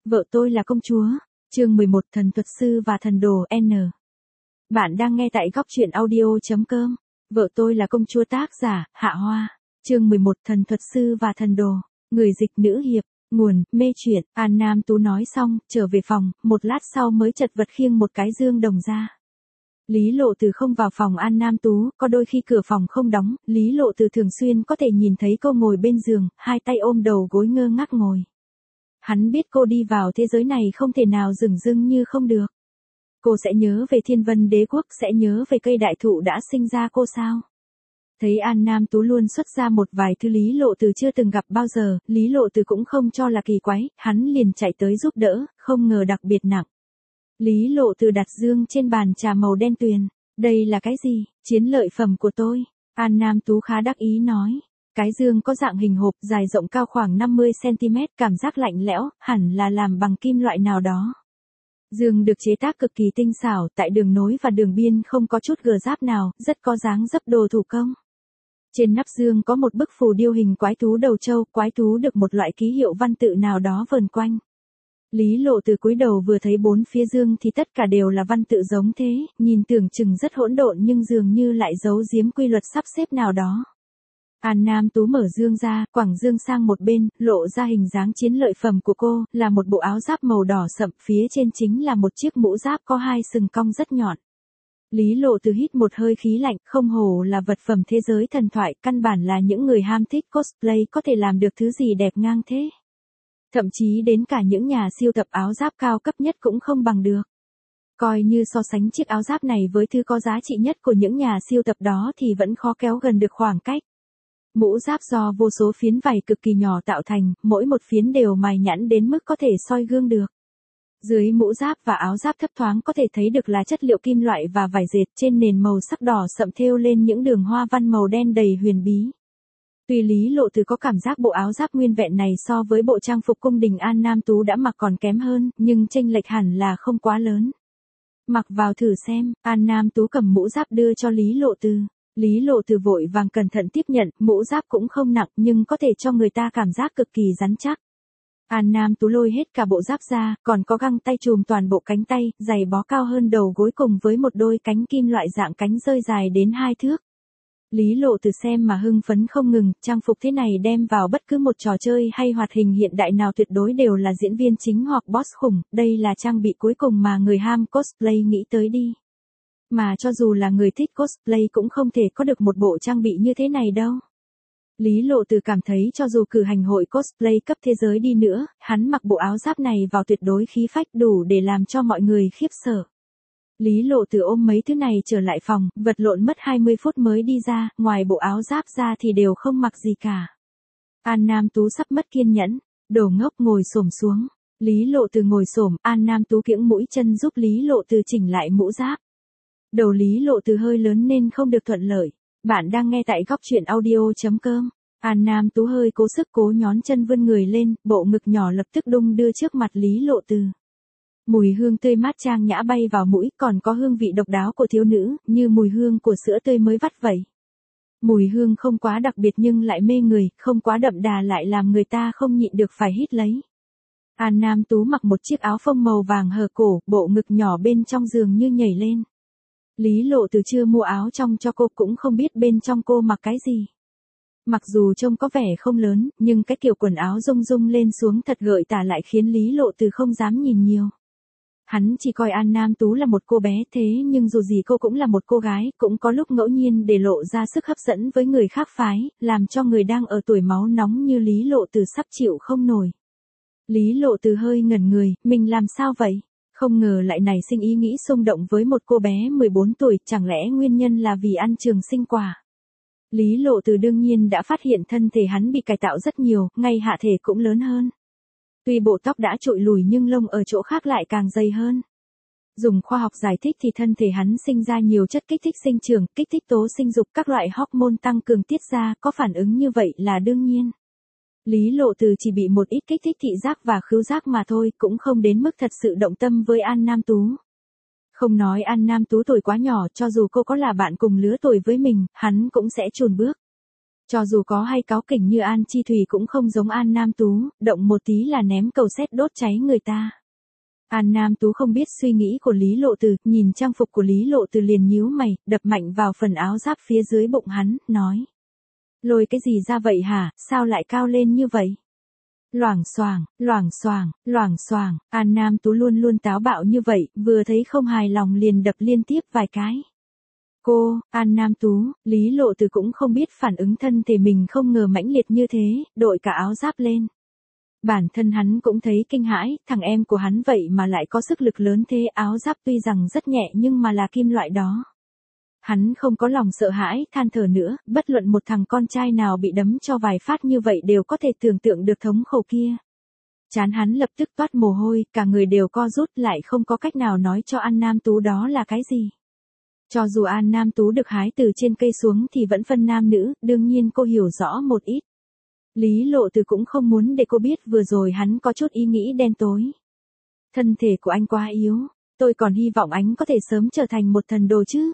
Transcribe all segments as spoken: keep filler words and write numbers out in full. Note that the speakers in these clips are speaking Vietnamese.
Vợ tôi là công chúa. Chương mười một Thần thuật sư và thần đồ N. Bạn đang nghe tại góc truyện audio chấm com. Vợ tôi là công chúa, tác giả Hạ Hoa. Chương mười một Thần thuật sư và thần đồ. Người dịch nữ hiệp. Nguồn mê truyện. An Nam Tú nói xong, trở về phòng, một lát sau mới chật vật khiêng một cái dương đồng ra. Lý Lộ Từ không vào phòng An Nam Tú, có đôi khi cửa phòng không đóng, Lý Lộ Từ thường xuyên có thể nhìn thấy cô ngồi bên giường, hai tay ôm đầu gối ngơ ngác ngồi. Hắn biết cô đi vào thế giới này không thể nào dửng dưng như không được. Cô sẽ nhớ về Thiên Vân Đế Quốc, sẽ nhớ về cây đại thụ đã sinh ra cô sao? Thấy An Nam Tú luôn xuất ra một vài thứ Lý Lộ Từ chưa từng gặp bao giờ, Lý Lộ Từ cũng không cho là kỳ quái, hắn liền chạy tới giúp đỡ, không ngờ đặc biệt nặng. Lý Lộ Từ đặt dương trên bàn trà màu đen tuyền. Đây là cái gì? Chiến lợi phẩm của tôi. An Nam Tú khá đắc ý nói. Cái dương có dạng hình hộp, dài rộng cao khoảng năm mươi xăng ti mét, cảm giác lạnh lẽo, hẳn là làm bằng kim loại nào đó. Dương được chế tác cực kỳ tinh xảo, tại đường nối và đường biên không có chút gờ giáp nào, rất có dáng dấp đồ thủ công. Trên nắp dương có một bức phù điêu hình quái thú đầu trâu, quái thú được một loại ký hiệu văn tự nào đó vờn quanh. Lý Lộ Từ cúi đầu vừa thấy bốn phía dương thì tất cả đều là văn tự giống thế, nhìn tưởng chừng rất hỗn độn nhưng dường như lại giấu giếm quy luật sắp xếp nào đó. An Nam Tú mở dương ra, quẳng dương sang một bên, lộ ra hình dáng chiến lợi phẩm của cô, là một bộ áo giáp màu đỏ sậm, phía trên chính là một chiếc mũ giáp có hai sừng cong rất nhọn. Lý Lộ Từ hít một hơi khí lạnh, không hổ là vật phẩm thế giới thần thoại, căn bản là những người ham thích cosplay có thể làm được thứ gì đẹp ngang thế. Thậm chí đến cả những nhà siêu tập áo giáp cao cấp nhất cũng không bằng được. Coi như so sánh chiếc áo giáp này với thứ có giá trị nhất của những nhà siêu tập đó thì vẫn khó kéo gần được khoảng cách. Mũ giáp do vô số phiến vảy cực kỳ nhỏ tạo thành, mỗi một phiến đều mài nhẵn đến mức có thể soi gương được. Dưới mũ giáp và áo giáp thấp thoáng có thể thấy được là chất liệu kim loại và vải dệt, trên nền màu sắc đỏ sậm thêu lên những đường hoa văn màu đen đầy huyền bí. Tuy Lý Lộ Từ có cảm giác bộ áo giáp nguyên vẹn này so với bộ trang phục cung đình An Nam Tú đã mặc còn kém hơn, nhưng chênh lệch hẳn là không quá lớn. Mặc vào thử xem. An Nam Tú cầm mũ giáp đưa cho Lý Lộ Từ. Lý Lộ Từ vội vàng cẩn thận tiếp nhận, mũ giáp cũng không nặng nhưng có thể cho người ta cảm giác cực kỳ rắn chắc. An Nam Tú lôi hết cả bộ giáp ra, còn có găng tay trùm toàn bộ cánh tay, giày bó cao hơn đầu gối cùng với một đôi cánh kim loại dạng cánh rơi dài đến hai thước. Lý Lộ Từ xem mà hưng phấn không ngừng, trang phục thế này đem vào bất cứ một trò chơi hay hoạt hình hiện đại nào tuyệt đối đều là diễn viên chính hoặc boss khủng, đây là trang bị cuối cùng mà người ham cosplay nghĩ tới đi. Mà cho dù là người thích cosplay cũng không thể có được một bộ trang bị như thế này đâu. Lý Lộ Từ cảm thấy cho dù cử hành hội cosplay cấp thế giới đi nữa, hắn mặc bộ áo giáp này vào tuyệt đối khí phách đủ để làm cho mọi người khiếp sợ. Lý Lộ Từ ôm mấy thứ này trở lại phòng, vật lộn mất hai mươi phút mới đi ra, ngoài bộ áo giáp ra thì đều không mặc gì cả. An Nam Tú sắp mất kiên nhẫn, đồ ngốc ngồi xổm xuống. Lý Lộ Từ ngồi xổm, An Nam Tú kiễng mũi chân giúp Lý Lộ Từ chỉnh lại mũ giáp. Đầu Lý Lộ Từ hơi lớn nên không được thuận lợi. Bạn đang nghe tại góc truyện audio chấm com. An Nam Tú hơi cố sức cố nhón chân vươn người lên, bộ ngực nhỏ lập tức đung đưa trước mặt Lý Lộ Từ. Mùi hương tươi mát trang nhã bay vào mũi, còn có hương vị độc đáo của thiếu nữ, như mùi hương của sữa tươi mới vắt vậy. Mùi hương không quá đặc biệt nhưng lại mê người, không quá đậm đà lại làm người ta không nhịn được phải hít lấy. An Nam Tú mặc một chiếc áo phông màu vàng hở cổ, bộ ngực nhỏ bên trong giường như nhảy lên. Lý Lộ Từ chưa mua áo trong cho cô cũng không biết bên trong cô mặc cái gì. Mặc dù trông có vẻ không lớn, nhưng cái kiểu quần áo rung rung lên xuống thật gợi tả lại khiến Lý Lộ Từ không dám nhìn nhiều. Hắn chỉ coi An Nam Tú là một cô bé thế nhưng dù gì cô cũng là một cô gái, cũng có lúc ngẫu nhiên để lộ ra sức hấp dẫn với người khác phái, làm cho người đang ở tuổi máu nóng như Lý Lộ Từ sắp chịu không nổi. Lý Lộ Từ hơi ngẩn người, mình làm sao vậy? Không ngờ lại nảy sinh ý nghĩ xung động với một cô bé mười bốn tuổi, chẳng lẽ nguyên nhân là vì ăn trường sinh quả? Lý Lộ Từ đương nhiên đã phát hiện thân thể hắn bị cải tạo rất nhiều, ngay hạ thể cũng lớn hơn. Tuy bộ tóc đã trụi lùi nhưng lông ở chỗ khác lại càng dày hơn. Dùng khoa học giải thích thì thân thể hắn sinh ra nhiều chất kích thích sinh trưởng, kích thích tố sinh dục, các loại hormone tăng cường tiết ra, có phản ứng như vậy là đương nhiên. Lý Lộ Từ chỉ bị một ít kích thích thị giác và khứu giác mà thôi, cũng không đến mức thật sự động tâm với An Nam Tú. Không nói An Nam Tú tuổi quá nhỏ, cho dù cô có là bạn cùng lứa tuổi với mình, hắn cũng sẽ chùn bước. Cho dù có hay cáu kỉnh như An Chi Thùy cũng không giống An Nam Tú, động một tí là ném cầu sét đốt cháy người ta. An Nam Tú không biết suy nghĩ của Lý Lộ Từ, nhìn trang phục của Lý Lộ Từ liền nhíu mày, đập mạnh vào phần áo giáp phía dưới bụng hắn, nói. Lôi cái gì ra vậy hả, sao lại cao lên như vậy? Loảng xoảng, loảng xoảng, loảng xoảng, An Nam Tú luôn luôn táo bạo như vậy, vừa thấy không hài lòng liền đập liên tiếp vài cái. Cô, An Nam Tú, Lý Lộ Từ cũng không biết phản ứng thân thể mình không ngờ mãnh liệt như thế, đội cả áo giáp lên. Bản thân hắn cũng thấy kinh hãi, thằng em của hắn vậy mà lại có sức lực lớn thế, áo giáp tuy rằng rất nhẹ nhưng mà là kim loại đó. Hắn không có lòng sợ hãi, than thở nữa, bất luận một thằng con trai nào bị đấm cho vài phát như vậy đều có thể tưởng tượng được thống khổ kia. Chán hắn lập tức toát mồ hôi, cả người đều co rút lại không có cách nào nói cho An Nam Tú đó là cái gì. Cho dù An Nam Tú được hái từ trên cây xuống thì vẫn phân nam nữ, đương nhiên cô hiểu rõ một ít. Lý Lộ Từ cũng không muốn để cô biết vừa rồi hắn có chút ý nghĩ đen tối. Thân thể của anh quá yếu, tôi còn hy vọng anh có thể sớm trở thành một thần đồ chứ.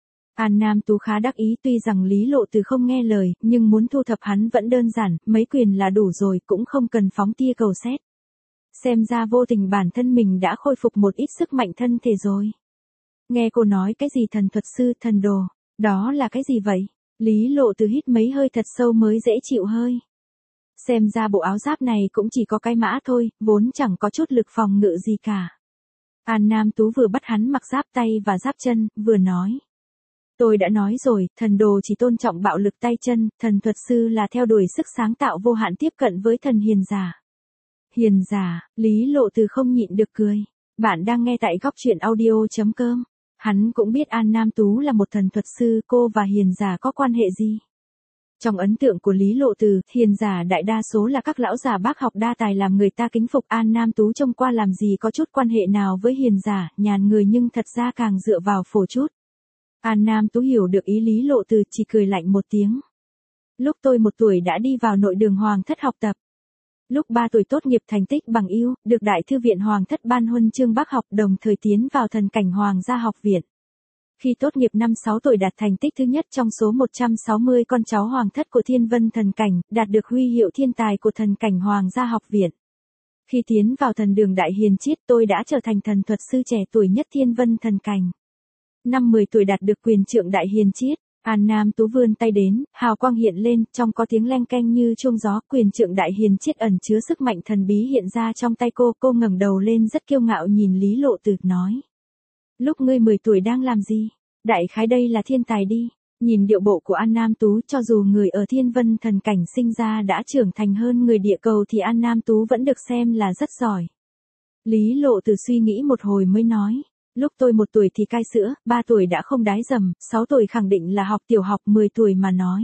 An Nam Tú khá đắc ý, tuy rằng Lý Lộ Từ không nghe lời, nhưng muốn thu thập hắn vẫn đơn giản, mấy quyền là đủ rồi, cũng không cần phóng tia cầu sét. Xem ra vô tình bản thân mình đã khôi phục một ít sức mạnh thân thể rồi. Nghe cô nói cái gì thần thuật sư, thần đồ, đó là cái gì vậy? Lý Lộ Từ hít mấy hơi thật sâu mới dễ chịu hơi. Xem ra bộ áo giáp này cũng chỉ có cái mã thôi, vốn chẳng có chút lực phòng ngự gì cả. An Nam Tú vừa bắt hắn mặc giáp tay và giáp chân, vừa nói. Tôi đã nói rồi, thần đồ chỉ tôn trọng bạo lực tay chân, thần thuật sư là theo đuổi sức sáng tạo vô hạn tiếp cận với thần hiền giả. Hiền giả, Lý Lộ Từ không nhịn được cười. Bạn đang nghe tại góc truyện audio chấm com. Hắn cũng biết An Nam Tú là một thần thuật sư, cô và hiền giả có quan hệ gì. Trong ấn tượng của Lý Lộ Từ, hiền giả đại đa số là các lão già bác học đa tài làm người ta kính phục. An Nam Tú trông qua làm gì có chút quan hệ nào với hiền giả, nhàn người nhưng thật ra càng dựa vào phổ chút. An Nam Tú hiểu được ý Lý Lộ Từ, chỉ cười lạnh một tiếng. Lúc tôi một tuổi đã đi vào nội đường Hoàng thất học tập. Lúc ba tuổi tốt nghiệp thành tích bằng ưu, được Đại thư viện Hoàng thất ban huân chương bác học, đồng thời tiến vào thần cảnh Hoàng gia học viện. Khi tốt nghiệp năm sáu tuổi đạt thành tích thứ nhất trong số một trăm sáu mươi con cháu hoàng thất của Thiên Vân thần cảnh, đạt được huy hiệu thiên tài của thần cảnh Hoàng gia học viện. Khi tiến vào thần đường Đại Hiền Chiết, tôi đã trở thành thần thuật sư trẻ tuổi nhất Thiên Vân thần cảnh. Năm mười tuổi đạt được quyền trượng Đại Hiền Chiết. An Nam Tú vươn tay đến, hào quang hiện lên, trong có tiếng leng keng như chuông gió, quyền trượng Đại Hiền Chiết ẩn chứa sức mạnh thần bí hiện ra trong tay cô, cô ngẩng đầu lên rất kiêu ngạo nhìn Lý Lộ Từ, nói. Lúc ngươi mười tuổi đang làm gì? Đại khái đây là thiên tài đi. Nhìn điệu bộ của An Nam Tú, cho dù người ở Thiên Vân thần cảnh sinh ra đã trưởng thành hơn người địa cầu thì An Nam Tú vẫn được xem là rất giỏi. Lý Lộ Từ suy nghĩ một hồi mới nói. Lúc tôi một tuổi thì cai sữa, ba tuổi đã không đái dầm, sáu tuổi khẳng định là học tiểu học, mười tuổi mà nói.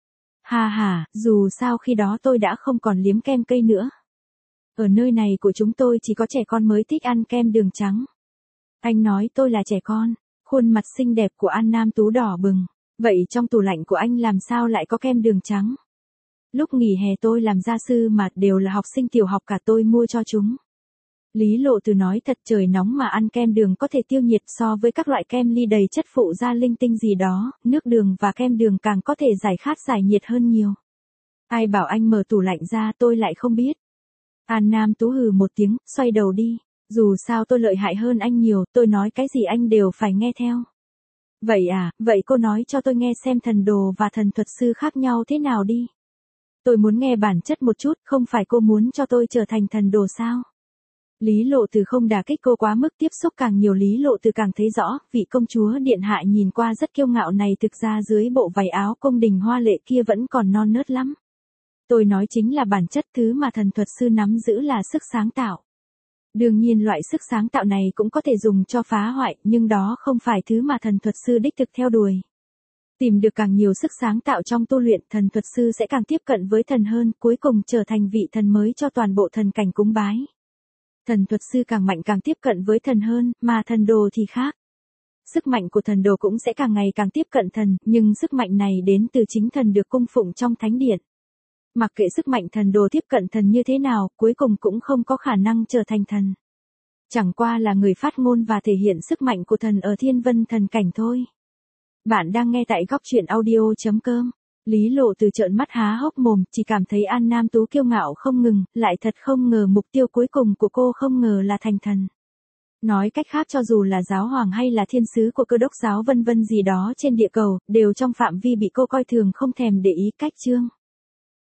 Ha ha, dù sao khi đó tôi đã không còn liếm kem cây nữa. Ở nơi này của chúng tôi chỉ có trẻ con mới thích ăn kem đường trắng. Anh nói tôi là trẻ con, khuôn mặt xinh đẹp của An Nam Tú đỏ bừng. Vậy trong tủ lạnh của anh làm sao lại có kem đường trắng? Lúc nghỉ hè tôi làm gia sư mà đều là học sinh tiểu học cả, tôi mua cho chúng. Lý Lộ Từ nói thật, trời nóng mà ăn kem đường có thể tiêu nhiệt, so với các loại kem ly đầy chất phụ gia linh tinh gì đó, nước đường và kem đường càng có thể giải khát giải nhiệt hơn nhiều. Ai bảo anh mở tủ lạnh ra, tôi lại không biết. An Nam Tú hừ một tiếng, xoay đầu đi. Dù sao tôi lợi hại hơn anh nhiều, tôi nói cái gì anh đều phải nghe theo. Vậy à, vậy cô nói cho tôi nghe xem thần đồ và thần thuật sư khác nhau thế nào đi. Tôi muốn nghe bản chất một chút, không phải cô muốn cho tôi trở thành thần đồ sao? Lý Lộ Từ không đả kích cô quá mức, tiếp xúc càng nhiều Lý Lộ Từ càng thấy rõ, vị công chúa điện hạ nhìn qua rất kiêu ngạo này thực ra dưới bộ váy áo cung đình hoa lệ kia vẫn còn non nớt lắm. Tôi nói chính là bản chất, thứ mà thần thuật sư nắm giữ là sức sáng tạo. Đương nhiên loại sức sáng tạo này cũng có thể dùng cho phá hoại, nhưng đó không phải thứ mà thần thuật sư đích thực theo đuổi. Tìm được càng nhiều sức sáng tạo trong tu luyện, thần thuật sư sẽ càng tiếp cận với thần hơn, cuối cùng trở thành vị thần mới cho toàn bộ thần cảnh cúng bái. Thần thuật sư càng mạnh càng tiếp cận với thần hơn, mà thần đồ thì khác. Sức mạnh của thần đồ cũng sẽ càng ngày càng tiếp cận thần, nhưng sức mạnh này đến từ chính thần được cung phụng trong thánh điện. Mặc kệ sức mạnh thần đồ tiếp cận thần như thế nào, cuối cùng cũng không có khả năng trở thành thần. Chẳng qua là người phát ngôn và thể hiện sức mạnh của thần ở Thiên Vân thần cảnh thôi. Bạn đang nghe tại góc truyện audio chấm com. Lý Lộ Từ trợn mắt há hốc mồm, chỉ cảm thấy An Nam Tú kiêu ngạo không ngừng, lại thật không ngờ mục tiêu cuối cùng của cô không ngờ là thành thần. Nói cách khác cho dù là giáo hoàng hay là thiên sứ của Cơ Đốc giáo vân vân gì đó trên địa cầu, đều trong phạm vi bị cô coi thường không thèm để ý cách chương.